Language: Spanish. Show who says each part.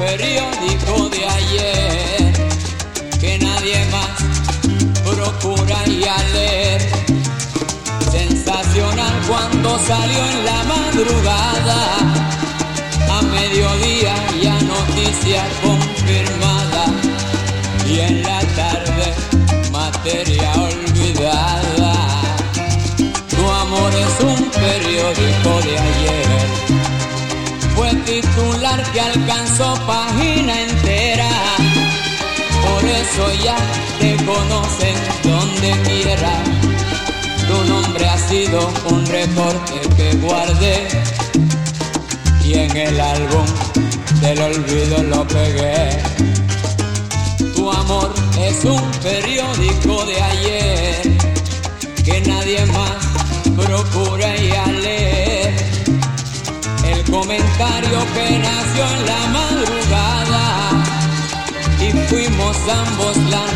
Speaker 1: periódico de ayer que nadie más procura ir a leer. Sensacional cuando salió en la madrugada, a mediodía ya noticia confirmada, y en la tarde materia olvidada. Tu amor es un periódico de ayer, fue titular que alcanzó página entera, por eso ya te conocen donde quiera. Tu nombre ha sido un recorte que guardé y en el álbum del olvido lo pegué. Tu amor es un periódico de ayer que nadie más procura ir a leer. El comentario que nació en la madrugada y fuimos ambos la